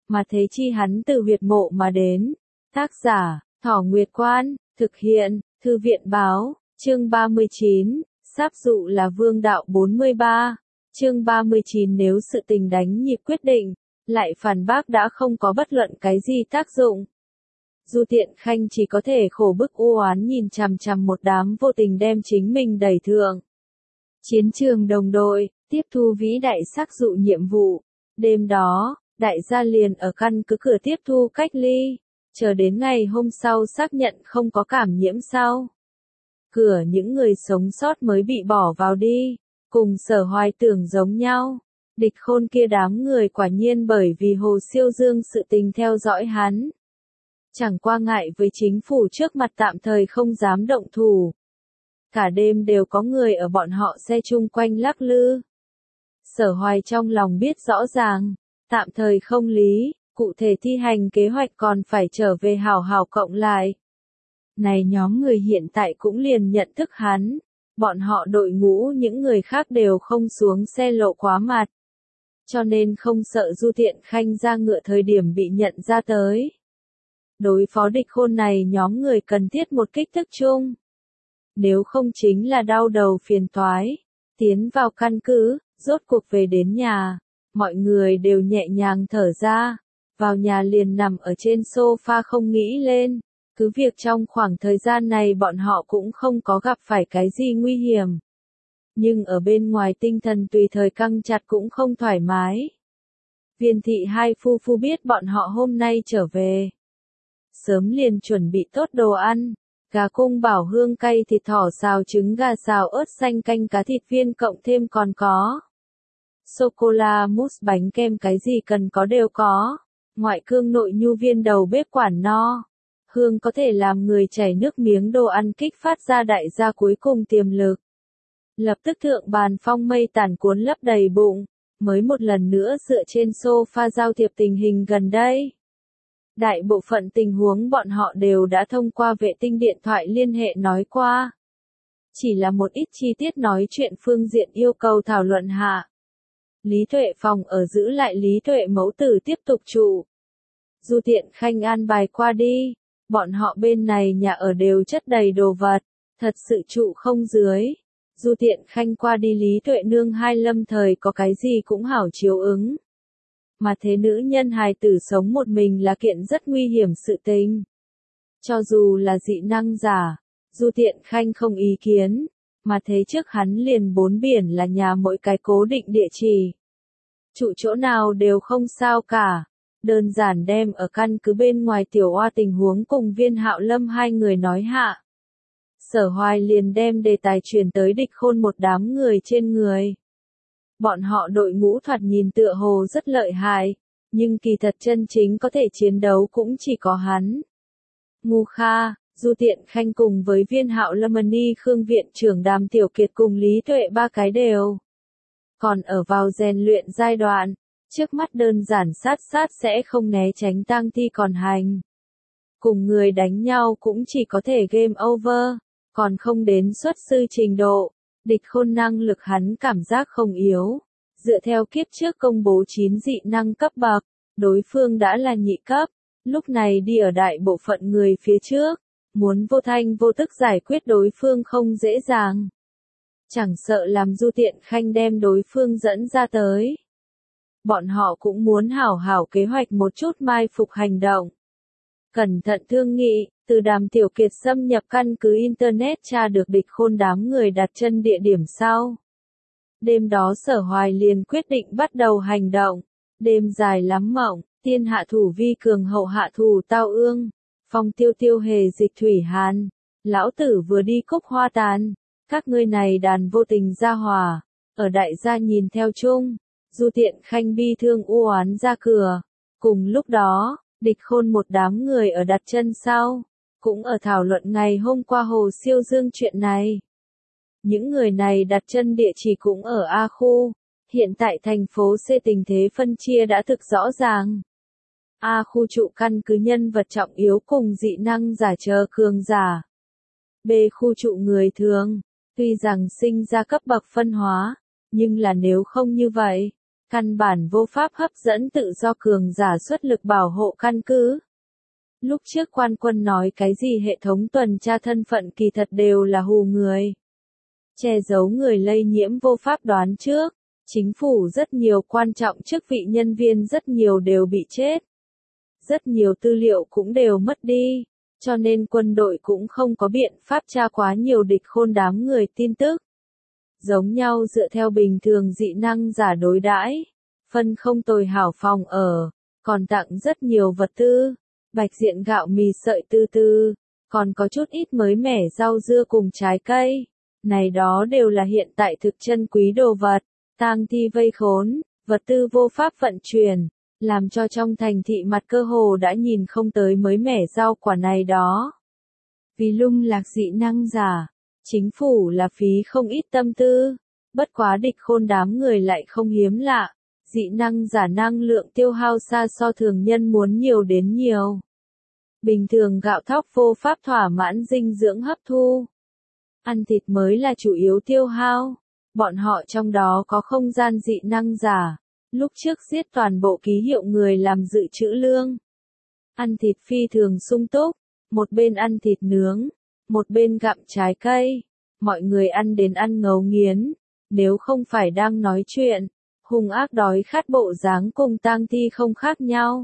mà thế chi hắn từ huyệt mộ mà đến. Tác giả, Thỏ Nguyệt Quan, thực hiện, Thư viện báo, chương 39, sáp dụ là vương đạo 43, chương 39 nếu sự tình đánh nhịp quyết định, lại phản bác đã không có bất luận cái gì tác dụng. Du Tiện Khanh chỉ có thể khổ bức u oán nhìn chằm chằm một đám vô tình đem chính mình đẩy thượng. Chiến trường đồng đội, tiếp thu vĩ đại sắc dụ nhiệm vụ. Đêm đó, đại gia liền ở căn cứ cửa tiếp thu cách ly, chờ đến ngày hôm sau xác nhận không có cảm nhiễm sau. Cửa những người sống sót mới bị bỏ vào đi, cùng Sở Hoài tưởng giống nhau. Địch Khôn kia đám người quả nhiên bởi vì Hồ Siêu Dương sự tình theo dõi hắn. Chẳng qua ngại với chính phủ trước mặt tạm thời không dám động thủ. Cả đêm đều có người ở bọn họ xe chung quanh lắc lư. Sở Hoài trong lòng biết rõ ràng, tạm thời không lý, cụ thể thi hành kế hoạch còn phải trở về hào hào cộng lại. Này nhóm người hiện tại cũng liền nhận thức hắn, bọn họ đội ngũ những người khác đều không xuống xe lộ quá mặt. Cho nên không sợ Du Tiện Khanh ra ngựa thời điểm bị nhận ra tới. Đối phó Địch Khôn này nhóm người cần thiết một kích thước chung. Nếu không chính là đau đầu phiền toái. Tiến vào căn cứ, rốt cuộc về đến nhà. Mọi người đều nhẹ nhàng thở ra. Vào nhà liền nằm ở trên sofa không nghĩ lên. Cứ việc trong khoảng thời gian này bọn họ cũng không có gặp phải cái gì nguy hiểm. Nhưng ở bên ngoài tinh thần tùy thời căng chặt cũng không thoải mái. Viên thị hai phu phu biết bọn họ hôm nay trở về. Sớm liền chuẩn bị tốt đồ ăn, gà cung bảo hương cay thịt thỏ xào trứng gà xào ớt xanh canh cá thịt viên cộng thêm còn có. Sô-cô-la mousse bánh kem cái gì cần có đều có, ngoại cương nội nhu viên đầu bếp quản no. Hương có thể làm người chảy nước miếng đồ ăn kích phát ra đại gia cuối cùng tiềm lực. Lập tức thượng bàn phong mây tản cuốn lấp đầy bụng, mới một lần nữa dựa trên sofa giao thiệp tình hình gần đây. Đại bộ phận tình huống bọn họ đều đã thông qua vệ tinh điện thoại liên hệ nói qua. Chỉ là một ít chi tiết nói chuyện phương diện yêu cầu thảo luận hạ. Lý Tuệ phòng ở giữ lại Lý Tuệ mẫu tử tiếp tục trụ. Du Tiện Khanh an bài qua đi, bọn họ bên này nhà ở đều chất đầy đồ vật, thật sự trụ không dưới. Du Tiện Khanh qua đi Lý Tuệ nương hai lâm thời có cái gì cũng hảo chiếu ứng. Mà thế nữ nhân hài tử sống một mình là kiện rất nguy hiểm sự tình. Cho dù là dị năng giả, Du Tiện Khanh không ý kiến, mà thế trước hắn liền bốn biển là nhà mỗi cái cố định địa chỉ. Trụ chỗ nào đều không sao cả, đơn giản đem ở căn cứ bên ngoài tiểu oa tình huống cùng Viên Hạo Lâm hai người nói hạ. Sở Hoài liền đem đề tài chuyển tới Địch Khôn một đám người trên người. Bọn họ đội ngũ thoạt nhìn tựa hồ rất lợi hại, nhưng kỳ thật chân chính có thể chiến đấu cũng chỉ có hắn. Ngu Kha, Du Tiện Khanh cùng với Viên Hạo Lâm Ni Khương viện trưởng Đàm Tiểu Kiệt cùng Lý Tuệ ba cái đều. Còn ở vào rèn luyện giai đoạn, trước mắt đơn giản sát sẽ không né tránh tang thi còn hành. Cùng người đánh nhau cũng chỉ có thể game over, còn không đến xuất sư trình độ. Địch Khôn năng lực hắn cảm giác không yếu. Dựa theo kiếp trước công bố 9 dị năng cấp bậc, đối phương đã là nhị cấp, lúc này đi ở đại bộ phận người phía trước, muốn vô thanh vô tức giải quyết đối phương không dễ dàng. Chẳng sợ làm Du Tiện Khanh đem đối phương dẫn ra tới. Bọn họ cũng muốn hảo hảo kế hoạch một chút mai phục hành động. Cẩn thận thương nghị, từ Đàm Tiểu Kiệt xâm nhập căn cứ Internet tra được Địch Khôn đám người đặt chân địa điểm sau. Đêm đó Sở Hoài liền quyết định bắt đầu hành động. Đêm dài lắm mộng, tiên hạ thủ vi cường hậu hạ thủ tao ương. Phong tiêu tiêu hề dịch thủy hàn. Lão tử vừa đi cúc hoa tàn. Các ngươi này đàn vô tình ra hòa. Ở đại gia nhìn theo chung. Du Tiện Khanh bi thương u oán ra cửa. Cùng lúc đó, Địch Khôn một đám người ở đặt chân sau. Cũng ở thảo luận ngày hôm qua Hồ Siêu Dương chuyện này. Những người này đặt chân địa chỉ cũng ở A khu, hiện tại thành phố C tình thế phân chia đã thực rõ ràng. A khu trụ căn cứ nhân vật trọng yếu cùng dị năng giả chờ cường giả. B khu trụ người thường, tuy rằng sinh ra cấp bậc phân hóa, nhưng là nếu không như vậy, Căn bản vô pháp hấp dẫn tự do cường giả xuất lực bảo hộ căn cứ. Lúc trước quan quân nói cái gì hệ thống tuần tra thân phận kỳ thật đều là hù người. Che giấu người lây nhiễm vô pháp đoán trước. Chính phủ rất nhiều quan trọng chức vị nhân viên rất nhiều đều bị chết. Rất nhiều tư liệu cũng đều mất đi. Cho nên quân đội cũng không có biện pháp tra quá nhiều địch khôn đám người tin tức. Giống nhau dựa theo bình thường dị năng giả đối đãi, phân không tồi hảo phòng ở, còn tặng rất nhiều vật tư, bạch diện gạo mì sợi tư tư, còn có chút ít mới mẻ rau dưa cùng trái cây. Này đó đều là hiện tại thực chân quý đồ vật, tang thi vây khốn, vật tư vô pháp vận chuyển, làm cho trong thành thị mặt cơ hồ đã nhìn không tới mới mẻ rau quả này đó. Vì lung lạc dị năng giả, chính phủ là phí không ít tâm tư, bất quá địch khôn đám người lại không hiếm lạ, dị năng giả năng lượng tiêu hao xa so thường nhân muốn nhiều đến nhiều. Bình thường gạo thóc vô pháp thỏa mãn dinh dưỡng hấp thu. Ăn thịt mới là chủ yếu tiêu hao, bọn họ trong đó có không gian dị năng giả, lúc trước giết toàn bộ ký hiệu người làm dự trữ lương. Ăn thịt phi thường sung túc, một bên ăn thịt nướng, một bên gặm trái cây, mọi người ăn đến ăn ngấu nghiến, nếu không phải đang nói chuyện, hung ác đói khát bộ dáng cùng tang thi không khác nhau.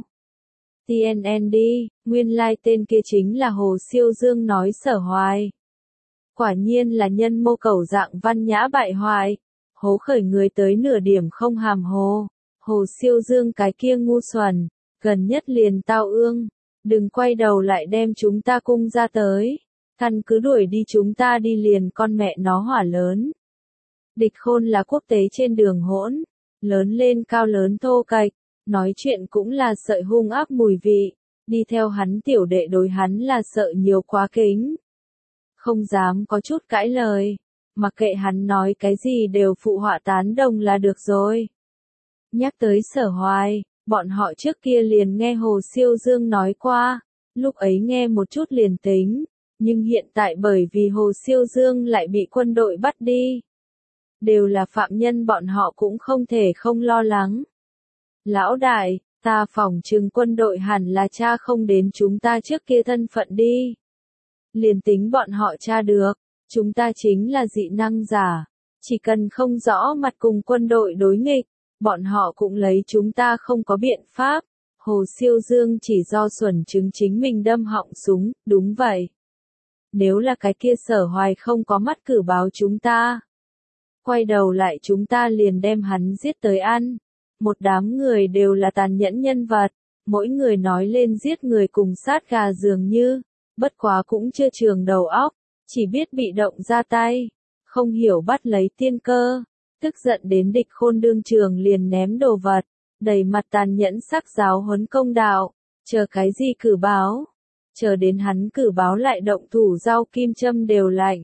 TNND, nguyên lai tên kia chính là Hồ Siêu Dương nói Sở Hoài. Quả nhiên là nhân mô cẩu dạng văn nhã bại hoại, hố khởi người tới nửa điểm không hàm hồ. Hồ Siêu Dương cái kia ngu xuẩn, gần nhất liền tao ương, đừng quay đầu lại đem chúng ta cung ra tới, căn cứ đuổi đi chúng ta đi liền con mẹ nó hỏa lớn. Địch khôn là quốc tế trên đường hỗn, lớn lên cao lớn thô kệch, nói chuyện cũng là sợi hung ác mùi vị, đi theo hắn tiểu đệ đối hắn là sợ nhiều quá kính. Không dám có chút cãi lời, mặc kệ hắn nói cái gì đều phụ họa tán đồng là được rồi. Nhắc tới Sở Hoài, bọn họ trước kia liền nghe Hồ Siêu Dương nói qua, lúc ấy nghe một chút liền tính, nhưng hiện tại bởi vì Hồ Siêu Dương lại bị quân đội bắt đi. Đều là phạm nhân bọn họ cũng không thể không lo lắng. Lão đại, ta phỏng chừng quân đội hẳn là tra không đến chúng ta trước kia thân phận đi. Liền tính bọn họ tra được, chúng ta chính là dị năng giả, chỉ cần không rõ mặt cùng quân đội đối nghịch, bọn họ cũng lấy chúng ta không có biện pháp. Hồ Siêu Dương chỉ do xuẩn chứng chính mình đâm họng súng, đúng vậy. Nếu là cái kia Sở Hoài không có mắt cử báo chúng ta, quay đầu lại chúng ta liền đem hắn giết tới ăn. Một đám người đều là tàn nhẫn nhân vật, mỗi người nói lên giết người cùng sát gà dường như, bất quá cũng chưa trường đầu óc, chỉ biết bị động ra tay, không hiểu bắt lấy tiên cơ, tức giận đến địch khôn đương trường liền ném đồ vật, đầy mặt tàn nhẫn sắc giáo huấn công đạo, chờ cái gì cử báo, chờ đến hắn cử báo lại động thủ rau kim châm đều lạnh.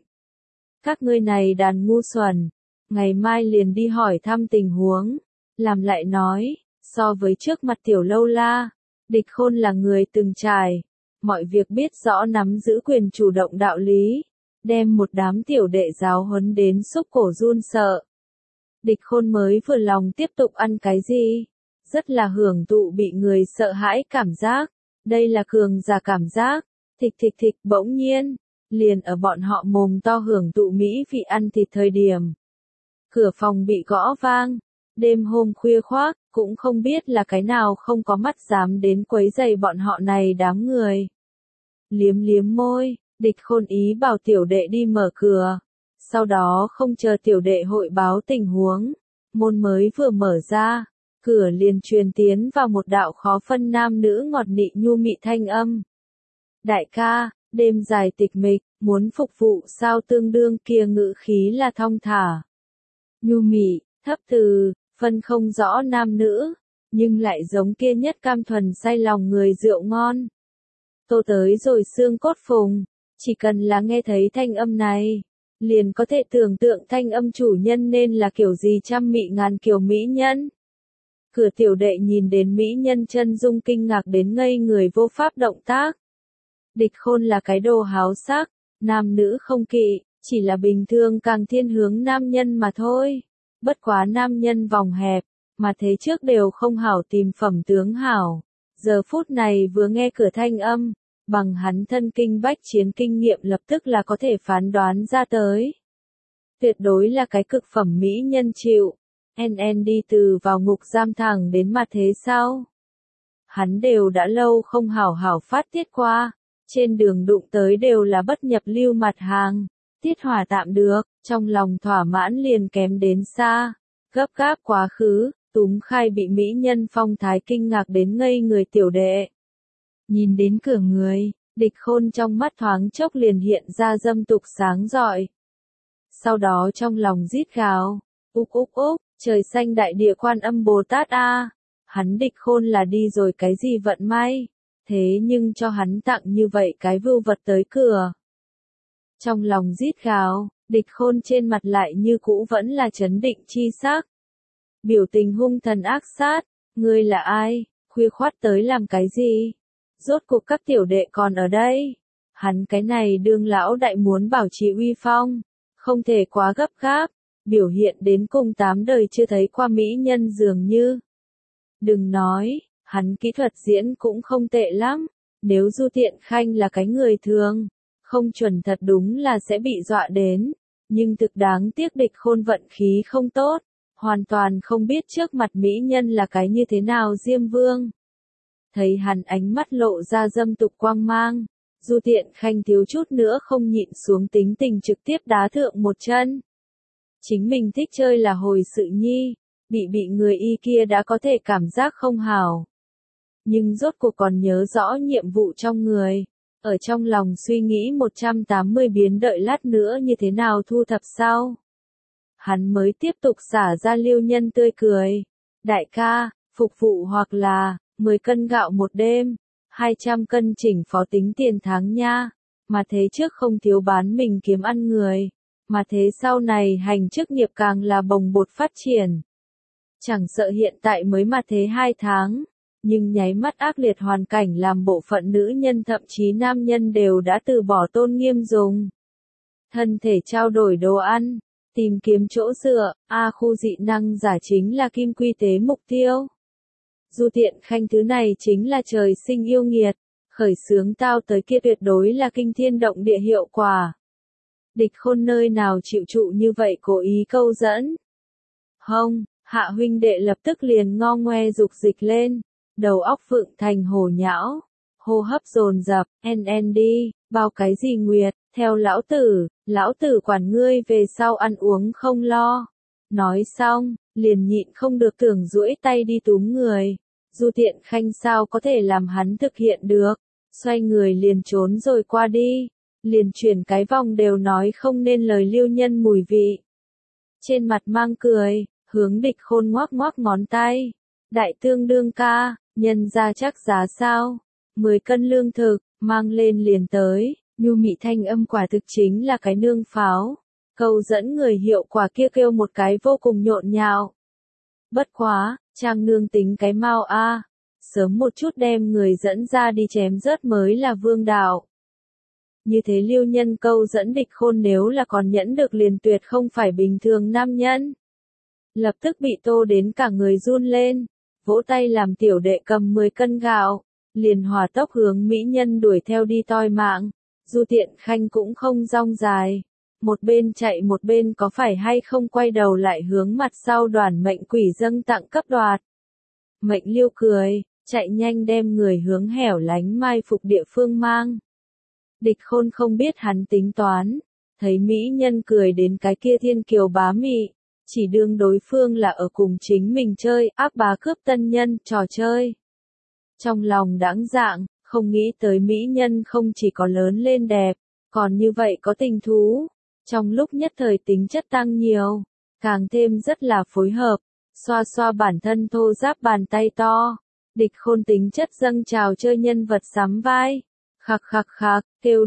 Các ngươi này đàn ngu xuẩn, ngày mai liền đi hỏi thăm tình huống. Làm lại nói, so với trước mặt tiểu lâu la, địch khôn là người từng trải, mọi việc biết rõ nắm giữ quyền chủ động đạo lý, đem một đám tiểu đệ giáo huấn đến xúc cổ run sợ. Địch khôn mới vừa lòng tiếp tục ăn cái gì, rất là hưởng thụ bị người sợ hãi cảm giác, đây là cường giả cảm giác, thịch thịch thịch bỗng nhiên, liền ở bọn họ mồm to hưởng thụ mỹ vị ăn thịt thời điểm. Cửa phòng bị gõ vang. Đêm hôm khuya khoác, cũng không biết là cái nào không có mắt dám đến quấy rầy bọn họ này đám người. Liếm liếm môi, địch khôn ý bảo tiểu đệ đi mở cửa. Sau đó không chờ tiểu đệ hội báo tình huống. Môn mới vừa mở ra, cửa liền truyền tiến vào một đạo khó phân nam nữ ngọt nị nhu mị thanh âm. Đại ca, đêm dài tịch mịch, muốn phục vụ sao tương đương kia ngữ khí là thong thả. Nhu mị, thấp từ. Phân không rõ nam nữ, nhưng lại giống kia nhất cam thuần say lòng người rượu ngon. Tô tới rồi xương cốt phùng, chỉ cần là nghe thấy thanh âm này, liền có thể tưởng tượng thanh âm chủ nhân nên là kiểu gì trăm mị ngàn kiểu mỹ nhân. Cửa tiểu đệ nhìn đến mỹ nhân chân dung kinh ngạc đến ngây người vô pháp động tác. Địch khôn là cái đồ háo sắc, nam nữ không kỵ, chỉ là bình thường càng thiên hướng nam nhân mà thôi. Bất quá nam nhân vòng hẹp, mà thế trước đều không hảo tìm phẩm tướng hảo. Giờ phút này vừa nghe cửa thanh âm, bằng hắn thân kinh bách chiến kinh nghiệm lập tức là có thể phán đoán ra tới. Tuyệt đối là cái cực phẩm mỹ nhân chịu. NN đi từ vào ngục giam thẳng đến mặt thế sau. Hắn đều đã lâu không hảo hảo phát tiết qua, trên đường đụng tới đều là bất nhập lưu mặt hàng, tiết hỏa tạm được, trong lòng thỏa mãn liền kém đến xa, gấp gáp quá khứ, túm khai bị mỹ nhân phong thái kinh ngạc đến ngây người tiểu đệ. Nhìn đến cửa người, Địch Khôn trong mắt thoáng chốc liền hiện ra dâm tục sáng rọi. Sau đó trong lòng rít gào, úc úc úc, trời xanh đại địa Quan Âm Bồ Tát a, hắn Địch Khôn là đi rồi cái gì vận may, thế nhưng cho hắn tặng như vậy cái vưu vật tới cửa. Trong lòng rít gào, Địch Khôn trên mặt lại như cũ vẫn là trấn định chi sắc. Biểu tình hung thần ác sát, ngươi là ai, khuya khoắt tới làm cái gì? Rốt cuộc các tiểu đệ còn ở đây. Hắn cái này đương lão đại muốn bảo trì uy phong, không thể quá gấp gáp, biểu hiện đến cùng 8 đời chưa thấy qua mỹ nhân dường như. Đừng nói, hắn kỹ thuật diễn cũng không tệ lắm, nếu Du Tiện Khanh là cái người thường, không chuẩn thật đúng là sẽ bị dọa đến, nhưng thực đáng tiếc Địch Khôn vận khí không tốt, hoàn toàn không biết trước mặt mỹ nhân là cái như thế nào Diêm Vương. Thấy hắn ánh mắt lộ ra dâm tục quang mang, Du Tiện Khanh thiếu chút nữa không nhịn xuống tính tình trực tiếp đá thượng một chân. Chính mình thích chơi là hồi sự nhi, bị người y kia đã có thể cảm giác không hảo. Nhưng rốt cuộc còn nhớ rõ nhiệm vụ trong người, ở trong lòng suy nghĩ 180 biến đợi lát nữa như thế nào thu thập sau. Hắn mới tiếp tục xả ra liêu nhân tươi cười. Đại ca, phục vụ hoặc là 10 cân gạo một đêm, 200 cân chỉnh phó tính tiền tháng nha, mà thế trước không thiếu bán mình kiếm ăn người, mà thế sau này hành chức nghiệp càng là bồng bột phát triển. Chẳng sợ hiện tại mới mà thế 2 tháng, nhưng nháy mắt ác liệt hoàn cảnh làm bộ phận nữ nhân thậm chí nam nhân đều đã từ bỏ tôn nghiêm dùng thân thể trao đổi đồ ăn, tìm kiếm chỗ dựa, khu dị năng giả chính là kim quy tế mục tiêu. Du Tiện Khanh thứ này chính là trời sinh yêu nghiệt, khởi xướng tao tới kia tuyệt đối là kinh thiên động địa hiệu quả. Địch Khôn nơi nào chịu trụ như vậy cố ý câu dẫn. Hông, hạ huynh đệ lập tức liền ngo ngoe dục dịch lên, đầu óc vượng thành hổ nhão, hô hấp dồn dập, NN đi, bao cái gì nguyệt, theo lão tử quản ngươi về sau ăn uống không lo. Nói xong, liền nhịn không được tưởng duỗi tay đi túm người. Du Tiện Khanh sao có thể làm hắn thực hiện được, xoay người liền trốn rồi qua đi, liền chuyển cái vòng đều nói không nên lời liêu nhân mùi vị. Trên mặt mang cười, hướng Địch Khôn ngoắc ngoắc ngón tay. Đại tương đương ca, nhân ra chắc giá sao? 10 cân lương thực, mang lên liền tới, nhu mị thanh âm quả thực chính là cái nương pháo. Câu dẫn người hiệu quả kia kêu một cái vô cùng nhộn nhạo. Bất quá, Trang nương tính cái mau a, sớm một chút đem người dẫn ra đi chém rớt mới là vương đạo. Như thế liêu nhân câu dẫn Địch Khôn nếu là còn nhẫn được liền tuyệt không phải bình thường nam nhân. Lập tức bị tô đến cả người run lên, vỗ tay làm tiểu đệ cầm 10 cân gạo, liền hỏa tốc hướng mỹ nhân đuổi theo đi toi mạng. Du Tiện Khanh cũng không rong dài, một bên chạy một bên có phải hay không quay đầu lại hướng mặt sau đoàn mệnh quỷ dâng tặng cấp đoạt. Mệnh liêu cười, chạy nhanh đem người hướng hẻo lánh mai phục địa phương mang. Địch Khôn không biết hắn tính toán, thấy mỹ nhân cười đến cái kia thiên kiều bá mị, chỉ đương đối phương là ở cùng chính mình chơi ác bá cướp tân nhân trò chơi. Trong lòng đãng dạng, không nghĩ tới mỹ nhân không chỉ có lớn lên đẹp, còn như vậy có tình thú. Trong lúc nhất thời tính chất tăng nhiều, càng thêm rất là phối hợp, xoa xoa bản thân thô ráp bàn tay to. Địch Khôn tính chất dâng trào chơi nhân vật sắm vai. Khạc khạc khạc,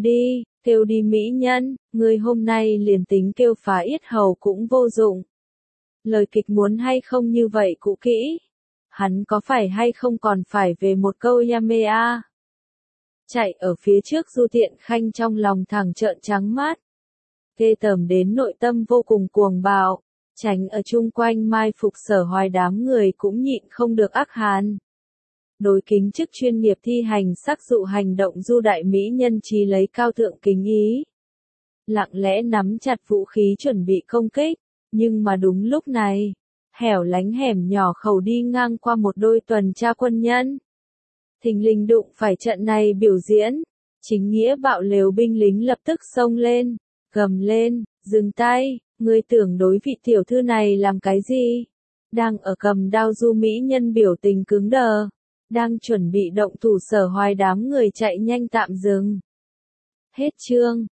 kêu đi mỹ nhân, người hôm nay liền tính kêu phá yết hầu cũng vô dụng. Lời kịch muốn hay không như vậy cũ kỹ. Hắn có phải hay không còn phải về một câu yame a. Chạy ở phía trước Du Tiện Khanh trong lòng thẳng trợn trắng mắt. Ghê tởm đến nội tâm vô cùng cuồng bạo, Tránh ở chung quanh mai phục Sở Hoài đám người cũng nhịn không được ác hàn. Đối kính chức chuyên nghiệp thi hành sắc dụ hành động du đại mỹ nhân trí lấy cao thượng kính ý. Lặng lẽ nắm chặt vũ khí chuẩn bị công kích, nhưng mà đúng lúc này, hẻo lánh hẻm nhỏ khẩu đi ngang qua một đôi tuần tra quân nhân. Thình lình đụng phải trận này biểu diễn, chính nghĩa bạo lều binh lính lập tức xông lên, gầm lên, dừng tay, ngươi tưởng đối vị tiểu thư này làm cái gì? Đang ở cầm đao du mỹ nhân biểu tình cứng đờ, đang chuẩn bị động thủ Sở Hoài đám người chạy nhanh tạm dừng. Hết chương.